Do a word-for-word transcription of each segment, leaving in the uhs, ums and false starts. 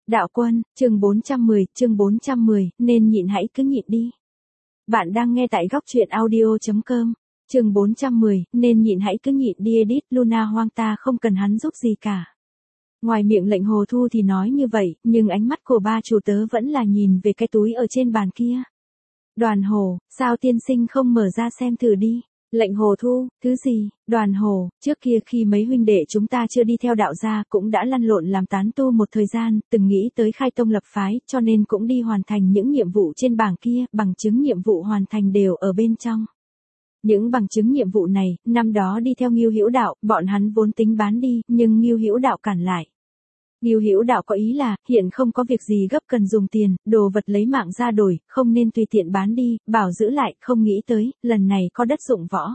Đạo Quân, chương bốn trăm mười, chương bốn trăm mười, nên nhịn hãy cứ nhịn đi. Bạn đang nghe tại góc truyện audio chấm com, chương bốn trăm mười, nên nhịn hãy cứ nhịn đi edit Luna hoang ta không cần hắn giúp gì cả. Ngoài miệng lệnh Hồ Thu thì nói như vậy, nhưng ánh mắt của ba chủ tớ vẫn là nhìn về cái túi ở trên bàn kia. Đoàn Hồ, sao tiên sinh không mở ra xem thử đi? Lệnh Hồ Thu, thứ gì? Đoàn Hồ, trước kia khi mấy huynh đệ chúng ta chưa đi theo đạo gia cũng đã lăn lộn làm tán tu một thời gian, từng nghĩ tới khai tông lập phái, cho nên cũng đi hoàn thành những nhiệm vụ trên bảng kia, bằng chứng nhiệm vụ hoàn thành đều ở bên trong. Những bằng chứng nhiệm vụ này, năm đó đi theo Ngưu Hữu Đạo, bọn hắn vốn tính bán đi, nhưng Ngưu Hữu Đạo cản lại. Ngưu Hữu Đạo có ý là, hiện không có việc gì gấp cần dùng tiền, đồ vật lấy mạng ra đổi, không nên tùy tiện bán đi, bảo giữ lại, không nghĩ tới, lần này có đất dụng võ.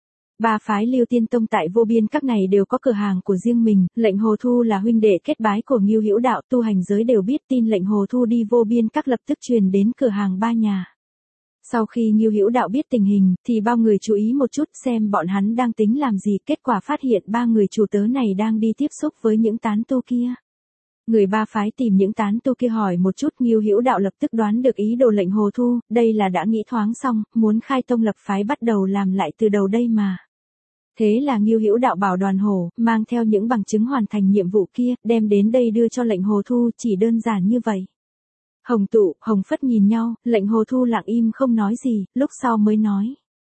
Ba phái Lưu Tiên Tông tại Vô Biên các này đều có cửa hàng của riêng mình, lệnh Hồ Thu là huynh đệ kết bái của Ngưu Hữu Đạo, tu hành giới đều biết tin lệnh Hồ Thu đi Vô Biên các lập tức truyền đến cửa hàng ba nhà. Sau khi Ngưu Hữu Đạo biết tình hình, thì bao người chú ý một chút xem bọn hắn đang tính làm gì, kết quả phát hiện ba người chủ tớ này đang đi tiếp xúc với những tán tu kia. Người ba phái tìm những tán tu kia hỏi một chút, Ngưu Hữu Đạo lập tức đoán được ý đồ lệnh Hồ Thu, đây là đã nghĩ thoáng xong, muốn khai tông lập phái bắt đầu làm lại từ đầu đây mà. Thế là Ngưu Hữu Đạo bảo Đoàn Hồ, mang theo những bằng chứng hoàn thành nhiệm vụ kia, đem đến đây đưa cho lệnh Hồ Thu, chỉ đơn giản như vậy. Hồng Tụ, Hồng Phất nhìn nhau, lệnh Hồ Thu lặng im không nói gì, lúc sau mới nói.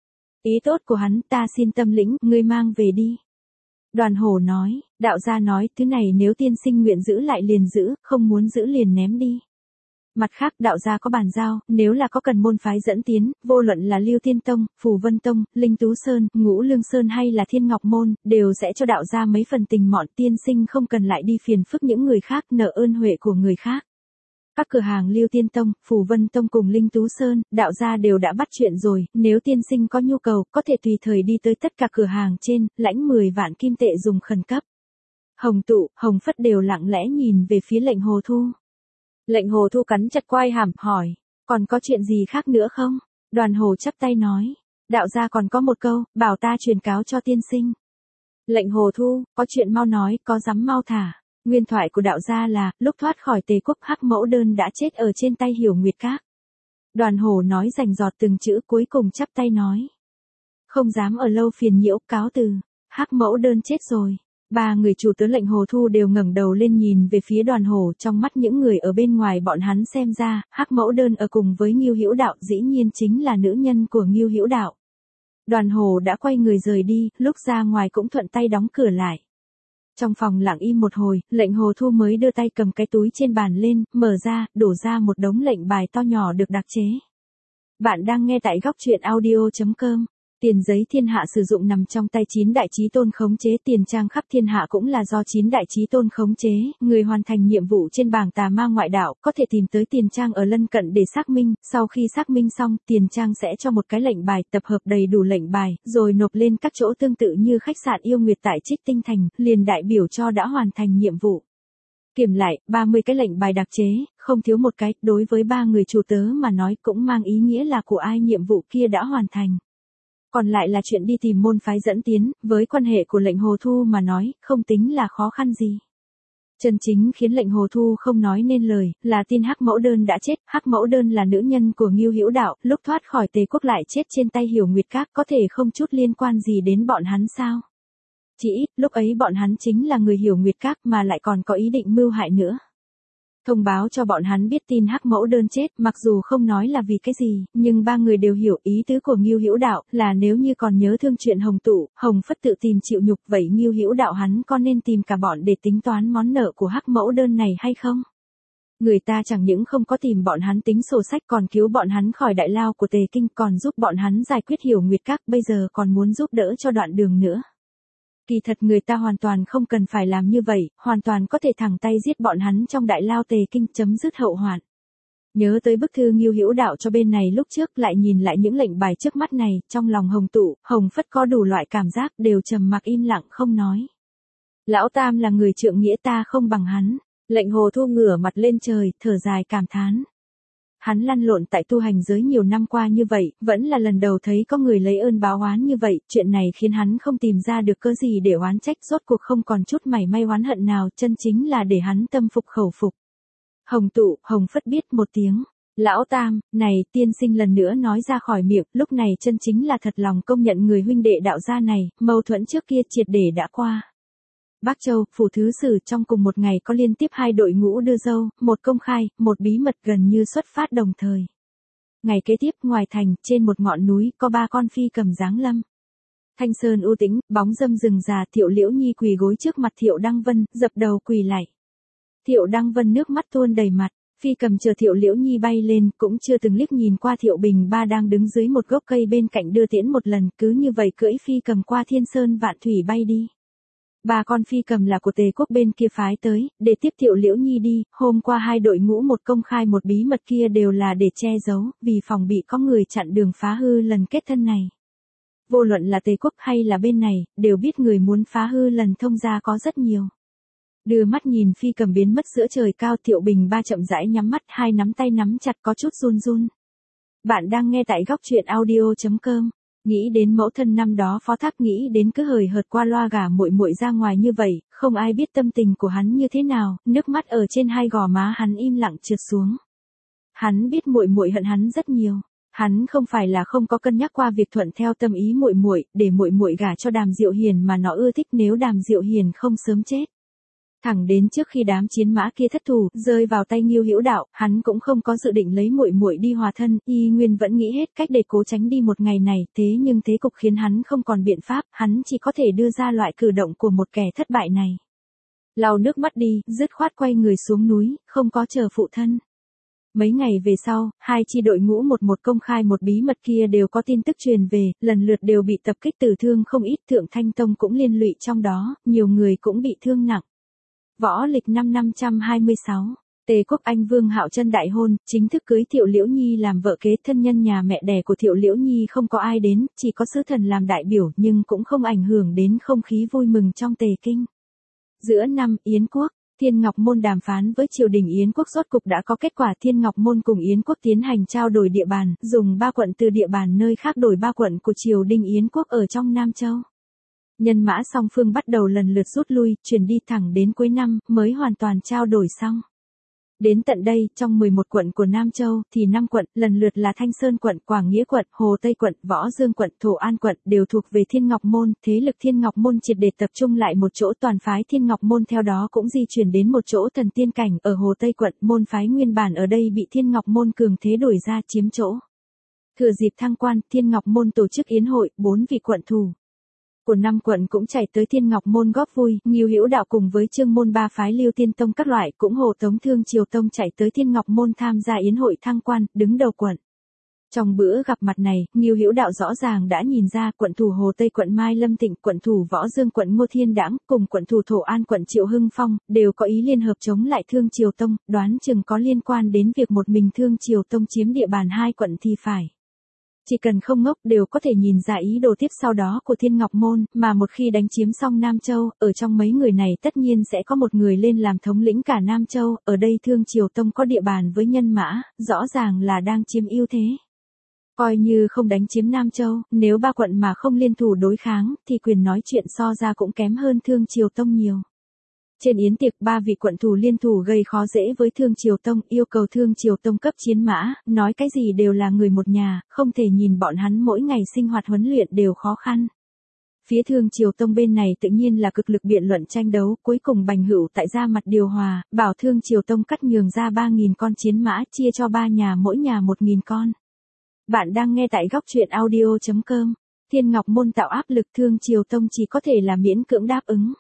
Ý tốt của hắn ta xin tâm lĩnh, ngươi mang về đi. Đoàn Hồ nói, đạo gia nói, thứ này nếu tiên sinh nguyện giữ lại liền giữ, không muốn giữ liền ném đi. Mặt khác đạo gia có bàn giao, nếu là có cần môn phái dẫn tiến, vô luận là Lưu Tiên Tông, Phù Vân Tông, Linh Tú Sơn, Ngũ Lương Sơn hay là Thiên Ngọc Môn, đều sẽ cho đạo gia mấy phần tình mọn, tiên sinh không cần lại đi phiền phức những người khác, nợ ơn huệ của người khác. Các cửa hàng Lưu Tiên Tông, Phù Vân Tông cùng Linh Tú Sơn, đạo gia đều đã bắt chuyện rồi, nếu tiên sinh có nhu cầu, có thể tùy thời đi tới tất cả cửa hàng trên, lãnh mười vạn kim tệ dùng khẩn cấp. Hồng Tụ, Hồng Phất đều lặng lẽ nhìn về phía lệnh Hồ Thu. Lệnh Hồ Thu cắn chặt quai hàm, hỏi, còn có chuyện gì khác nữa không? Đoàn Hồ chắp tay nói, đạo gia còn có một câu, bảo ta truyền cáo cho tiên sinh. Lệnh Hồ Thu, có chuyện mau nói, có dám mau thả. Nguyên thoại của đạo gia là, lúc thoát khỏi Tề Quốc Hắc Mẫu Đơn đã chết ở trên tay Hiểu Nguyệt Các. Đoàn Hồ nói rành rọt từng chữ, cuối cùng chắp tay nói. Không dám ở lâu phiền nhiễu, cáo từ. Hắc Mẫu Đơn chết rồi. Ba người chủ tớ lệnh Hồ Thu đều ngẩng đầu lên nhìn về phía Đoàn Hồ, trong mắt những người ở bên ngoài bọn hắn xem ra, Hắc Mẫu Đơn ở cùng với Ngưu Hữu Đạo dĩ nhiên chính là nữ nhân của Ngưu Hữu Đạo. Đoàn Hồ đã quay người rời đi, lúc ra ngoài cũng thuận tay đóng cửa lại. Trong phòng lặng im một hồi, lệnh Hồ Thu mới đưa tay cầm cái túi trên bàn lên, mở ra, đổ ra một đống lệnh bài to nhỏ được đặc chế. Bạn đang nghe tại góc truyện audio chấm com. Tiền giấy thiên hạ sử dụng nằm trong tay chín đại chí tôn khống chế, tiền trang khắp thiên hạ cũng là do chín đại chí tôn khống chế, người hoàn thành nhiệm vụ trên bảng tà ma ngoại đạo, có thể tìm tới tiền trang ở lân cận để xác minh, sau khi xác minh xong, tiền trang sẽ cho một cái lệnh bài, tập hợp đầy đủ lệnh bài, rồi nộp lên các chỗ tương tự như khách sạn Yêu Nguyệt tại Trích Tinh Thành, liền đại biểu cho đã hoàn thành nhiệm vụ. Kiểm lại, ba mươi cái lệnh bài đặc chế, không thiếu một cái, đối với ba người chủ tớ mà nói cũng mang ý nghĩa là của ai nhiệm vụ kia đã hoàn thành. Còn lại là chuyện đi tìm môn phái dẫn tiến, với quan hệ của lệnh Hồ Thu mà nói, không tính là khó khăn gì. Chân chính khiến lệnh Hồ Thu không nói nên lời, là tin Hắc Mẫu Đơn đã chết, Hắc Mẫu Đơn là nữ nhân của Ngưu Hữu Đạo, lúc thoát khỏi Tề Quốc lại chết trên tay Hiểu Nguyệt Các, có thể không chút liên quan gì đến bọn hắn sao? Chỉ ít, lúc ấy bọn hắn chính là người Hiểu Nguyệt Các mà lại còn có ý định mưu hại nữa. Thông báo cho bọn hắn biết tin Hắc Mẫu Đơn chết, mặc dù không nói là vì cái gì, nhưng ba người đều hiểu ý tứ của Ngưu Hữu Đạo, là nếu như còn nhớ thương chuyện Hồng Tụ, Hồng Phất tự tìm chịu nhục, vậy Ngưu Hữu Đạo hắn có nên tìm cả bọn để tính toán món nợ của Hắc Mẫu Đơn này hay không? Người ta chẳng những không có tìm bọn hắn tính sổ sách, còn cứu bọn hắn khỏi đại lao của Tề Kinh, còn giúp bọn hắn giải quyết Hiểu Nguyệt Các, bây giờ còn muốn giúp đỡ cho Đoạn Đường nữa. Kỳ thật người ta hoàn toàn không cần phải làm như vậy, hoàn toàn có thể thẳng tay giết bọn hắn trong đại lao Tề Kinh, chấm dứt hậu hoạn. Nhớ tới bức thư Ngưu Hữu Đạo cho bên này lúc trước, lại nhìn lại những lệnh bài trước mắt này, trong lòng Hồng Tụ, Hồng Phất có đủ loại cảm giác, đều trầm mặc im lặng không nói. Lão Tam là người trượng nghĩa, ta không bằng hắn. Lệnh Hồ Thu ngửa mặt lên trời, thở dài cảm thán. Hắn lăn lộn tại tu hành giới nhiều năm qua như vậy, vẫn là lần đầu thấy có người lấy ơn báo oán như vậy, chuyện này khiến hắn không tìm ra được cớ gì để oán trách, rốt cuộc không còn chút mảy may oán hận nào, chân chính là để hắn tâm phục khẩu phục. Hồng Tụ, Hồng Phất biết một tiếng. Lão Tam, này, tiên sinh lần nữa nói ra khỏi miệng, lúc này chân chính là thật lòng công nhận người huynh đệ đạo gia này, mâu thuẫn trước kia triệt để đã qua. Bắc Châu, phủ thứ sử trong cùng một ngày có liên tiếp hai đội ngũ đưa dâu, một công khai, một bí mật gần như xuất phát đồng thời. Ngày kế tiếp, ngoài thành, trên một ngọn núi, có ba con phi cầm giáng lâm. Thanh sơn u tĩnh, bóng râm rừng già, Thiệu Liễu Nhi quỳ gối trước mặt Thiệu Đăng Vân, dập đầu quỳ lạy. Thiệu Đăng Vân nước mắt tuôn đầy mặt, phi cầm chờ Thiệu Liễu Nhi bay lên, cũng chưa từng liếc nhìn qua Thiệu Bình Ba đang đứng dưới một gốc cây bên cạnh đưa tiễn một lần, cứ như vậy cưỡi phi cầm qua thiên sơn vạn thủy bay đi. Ba con phi cầm là của Tề quốc bên kia phái tới, để tiếp Thiệu Liễu Nhi đi, hôm qua hai đội ngũ một công khai một bí mật kia đều là để che giấu, vì phòng bị có người chặn đường phá hư lần kết thân này. Vô luận là Tề quốc hay là bên này, đều biết người muốn phá hư lần thông gia có rất nhiều. Đưa mắt nhìn phi cầm biến mất giữa trời cao, Thiệu Bình Ba chậm rãi nhắm mắt, hai nắm tay nắm chặt có chút run run. Bạn đang nghe tại góc truyện audio chấm com. Nghĩ đến mẫu thân năm đó phó thác, nghĩ đến cứ hời hợt qua loa gả muội muội ra ngoài như vậy, không ai biết tâm tình của hắn như thế nào, nước mắt ở trên hai gò má hắn im lặng trượt xuống. Hắn biết muội muội hận hắn rất nhiều. Hắn không phải là không có cân nhắc qua việc thuận theo tâm ý muội muội, để muội muội gả cho Đàm Diệu Hiền mà nó ưa thích nếu Đàm Diệu Hiền không sớm chết. Thẳng đến trước khi đám chiến mã kia thất thủ, rơi vào tay Ngưu Hữu Đạo, hắn cũng không có dự định lấy muội muội đi hòa thân, y nguyên vẫn nghĩ hết cách để cố tránh đi một ngày này, thế nhưng thế cục khiến hắn không còn biện pháp, hắn chỉ có thể đưa ra loại cử động của một kẻ thất bại này. Lau nước mắt đi, dứt khoát quay người xuống núi, không có chờ phụ thân. Mấy ngày về sau, hai chi đội ngũ một một công khai một bí mật kia đều có tin tức truyền về, lần lượt đều bị tập kích tử thương không ít, Thượng Thanh Tông cũng liên lụy trong đó, nhiều người cũng bị thương nặng. Võ lịch năm năm trăm hai mươi sáu, Tề quốc Anh Vương Hạo Chân đại hôn, chính thức cưới Thiệu Liễu Nhi làm vợ kế, thân nhân nhà mẹ đẻ của Thiệu Liễu Nhi không có ai đến, chỉ có sứ thần làm đại biểu, nhưng cũng không ảnh hưởng đến không khí vui mừng trong Tề kinh. Giữa năm, Yến quốc, Thiên Ngọc Môn đàm phán với triều đình Yến quốc rốt cục đã có kết quả, Thiên Ngọc Môn cùng Yến quốc tiến hành trao đổi địa bàn, dùng ba quận từ địa bàn nơi khác đổi ba quận của triều đình Yến quốc ở trong Nam Châu. Nhân mã song phương bắt đầu lần lượt rút lui, chuyển đi thẳng đến cuối năm, mới hoàn toàn trao đổi xong. Đến tận đây, trong mười một quận của Nam Châu, thì năm quận, lần lượt là Thanh Sơn quận, Quảng Nghĩa quận, Hồ Tây quận, Võ Dương quận, Thổ An quận, đều thuộc về Thiên Ngọc Môn, thế lực Thiên Ngọc Môn triệt để tập trung lại một chỗ, toàn phái Thiên Ngọc Môn theo đó cũng di chuyển đến một chỗ Thần Tiên Cảnh, ở Hồ Tây quận, môn phái nguyên bản ở đây bị Thiên Ngọc Môn cường thế đuổi ra chiếm chỗ. Thừa dịp thăng quan, Thiên Ngọc Môn tổ chức yến hội, bốn vị quận thủ của năm quận cũng chạy tới Thiên Ngọc Môn góp vui, Ngưu Hữu Đạo cùng với Trương môn ba phái Lưu Tiên Tông các loại cũng hộ tống Thương Triều Tông chạy tới Thiên Ngọc Môn tham gia yến hội thăng quan, đứng đầu quận. Trong bữa gặp mặt này, Ngưu Hữu Đạo rõ ràng đã nhìn ra quận thủ Hồ Tây quận Mai Lâm Tịnh, quận thủ Võ Dương quận Ngô Thiên Đãng cùng quận thủ Thổ An quận Triệu Hưng Phong đều có ý liên hợp chống lại Thương Triều Tông, đoán chừng có liên quan đến việc một mình Thương Triều Tông chiếm địa bàn hai quận thì phải. Chỉ cần không ngốc đều có thể nhìn ra ý đồ tiếp sau đó của Thiên Ngọc Môn, mà một khi đánh chiếm xong Nam Châu, ở trong mấy người này tất nhiên sẽ có một người lên làm thống lĩnh cả Nam Châu, ở đây Thương Triều Tông có địa bàn với nhân mã, rõ ràng là đang chiếm ưu thế. Coi như không đánh chiếm Nam Châu, nếu ba quận mà không liên thủ đối kháng, thì quyền nói chuyện so ra cũng kém hơn Thương Triều Tông nhiều. Trên yến tiệc, ba vị quận thủ liên thủ gây khó dễ với Thương Triều Tông, yêu cầu Thương Triều Tông cấp chiến mã, nói cái gì đều là người một nhà, không thể nhìn bọn hắn mỗi ngày sinh hoạt huấn luyện đều khó khăn. Phía Thương Triều Tông bên này tự nhiên là cực lực biện luận tranh đấu, cuối cùng Bành Hữu tại ra mặt điều hòa, bảo Thương Triều Tông cắt nhường ra ba nghìn con chiến mã, chia cho ba nhà mỗi nhà một nghìn con. Bạn đang nghe tại góc truyện audio chấm com. Thiên Ngọc Môn tạo áp lực, Thương Triều Tông chỉ có thể là miễn cưỡng đáp ứng.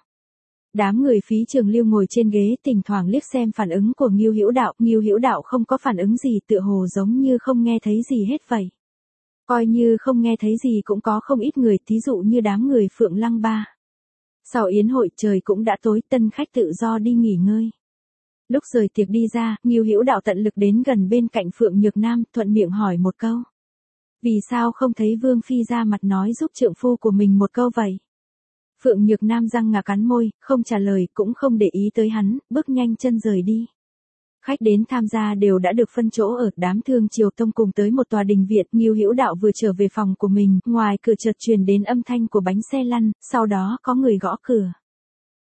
Đám người Phí Trường Lưu ngồi trên ghế thỉnh thoảng liếc xem phản ứng của Ngưu Hữu Đạo, Ngưu Hữu Đạo không có phản ứng gì, tựa hồ giống như không nghe thấy gì hết vậy. Coi như không nghe thấy gì cũng có không ít người, thí dụ như đám người Phượng Lăng Ba. Sau yến hội trời cũng đã tối, tân khách tự do đi nghỉ ngơi. Lúc rời tiệc đi ra, Ngưu Hữu Đạo tận lực đến gần bên cạnh Phượng Nhược Nam, thuận miệng hỏi một câu. Vì sao không thấy Vương Phi ra mặt nói giúp trượng phu của mình một câu vậy? Phượng Nhược Nam răng ngà cắn môi, không trả lời, cũng không để ý tới hắn, bước nhanh chân rời đi. Khách đến tham gia đều đã được phân chỗ ở, đám Thương Triều Tông cùng tới một tòa đình viện, Ngưu Hữu Đạo vừa trở về phòng của mình, ngoài cửa chợt truyền đến âm thanh của bánh xe lăn, sau đó có người gõ cửa.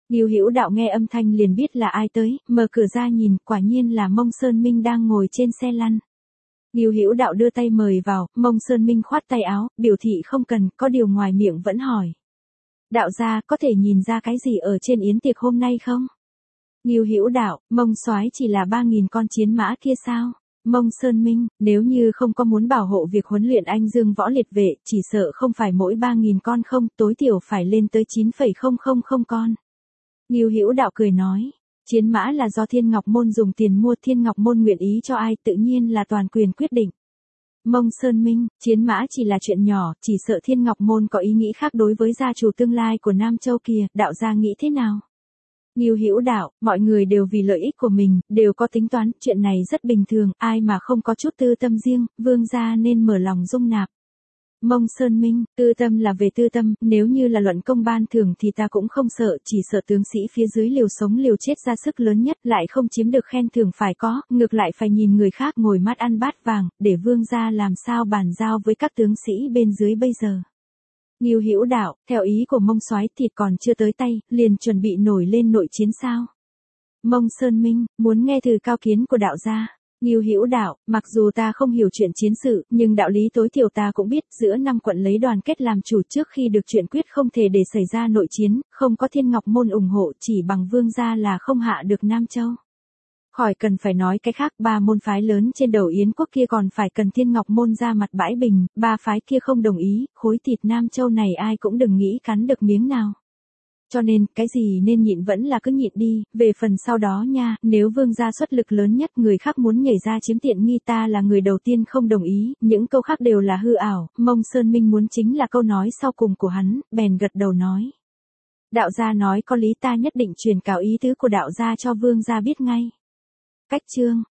Ngưu Hữu Đạo nghe âm thanh liền biết là ai tới, mở cửa ra nhìn, quả nhiên là Mông Sơn Minh đang ngồi trên xe lăn. Ngưu Hữu Đạo đưa tay mời vào, Mông Sơn Minh khoát tay áo, biểu thị không cần, có điều ngoài miệng vẫn hỏi. Đạo gia, có thể nhìn ra cái gì ở trên yến tiệc hôm nay không? Ngưu Hữu Đạo, Mông soái chỉ là ba nghìn con chiến mã kia sao? Mông Sơn Minh, nếu như không có muốn bảo hộ việc huấn luyện anh Dương võ liệt vệ, chỉ sợ không phải mỗi ba nghìn con không, tối thiểu phải lên tới chín phẩy không không không con. Ngưu Hữu Đạo cười nói, chiến mã là do Thiên Ngọc Môn dùng tiền mua, Thiên Ngọc Môn nguyện ý cho ai tự nhiên là toàn quyền quyết định. Mông Sơn Minh, chiến mã chỉ là chuyện nhỏ, chỉ sợ Thiên Ngọc Môn có ý nghĩ khác đối với gia chủ tương lai của Nam Châu kia, đạo gia nghĩ thế nào? Ngưu Hữu Đạo, mọi người đều vì lợi ích của mình, đều có tính toán, chuyện này rất bình thường, ai mà không có chút tư tâm riêng, vương gia nên mở lòng dung nạp. Mông Sơn Minh, tư tâm là về tư tâm, nếu như là luận công ban thưởng thì ta cũng không sợ, chỉ sợ tướng sĩ phía dưới liều sống liều chết ra sức lớn nhất lại không chiếm được khen thưởng phải có, ngược lại phải nhìn người khác ngồi mắt ăn bát vàng, để vương gia làm sao bàn giao với các tướng sĩ bên dưới bây giờ. Ngưu Hữu Đạo, theo ý của Mông soái thịt còn chưa tới tay, liền chuẩn bị nổi lên nội chiến sao? Mông Sơn Minh, muốn nghe từ cao kiến của đạo gia. Ngưu Hữu Đạo, mặc dù ta không hiểu chuyện chiến sự, nhưng đạo lý tối thiểu ta cũng biết, giữa năm quận lấy đoàn kết làm chủ trước khi được chuyện quyết không thể để xảy ra nội chiến, không có Thiên Ngọc Môn ủng hộ, chỉ bằng vương gia là không hạ được Nam Châu. Khỏi cần phải nói cái khác, ba môn phái lớn trên đầu Yến quốc kia còn phải cần Thiên Ngọc Môn ra mặt bãi bình, ba phái kia không đồng ý, khối thịt Nam Châu này ai cũng đừng nghĩ cắn được miếng nào. Cho nên, cái gì nên nhịn vẫn là cứ nhịn đi, về phần sau đó nha, nếu vương gia xuất lực lớn nhất người khác muốn nhảy ra chiếm tiện nghi ta là người đầu tiên không đồng ý, những câu khác đều là hư ảo, Mông Sơn Minh muốn chính là câu nói sau cùng của hắn, bèn gật đầu nói. Đạo gia nói có lý, ta nhất định truyền cáo ý tứ của đạo gia cho vương gia biết ngay. Cách chương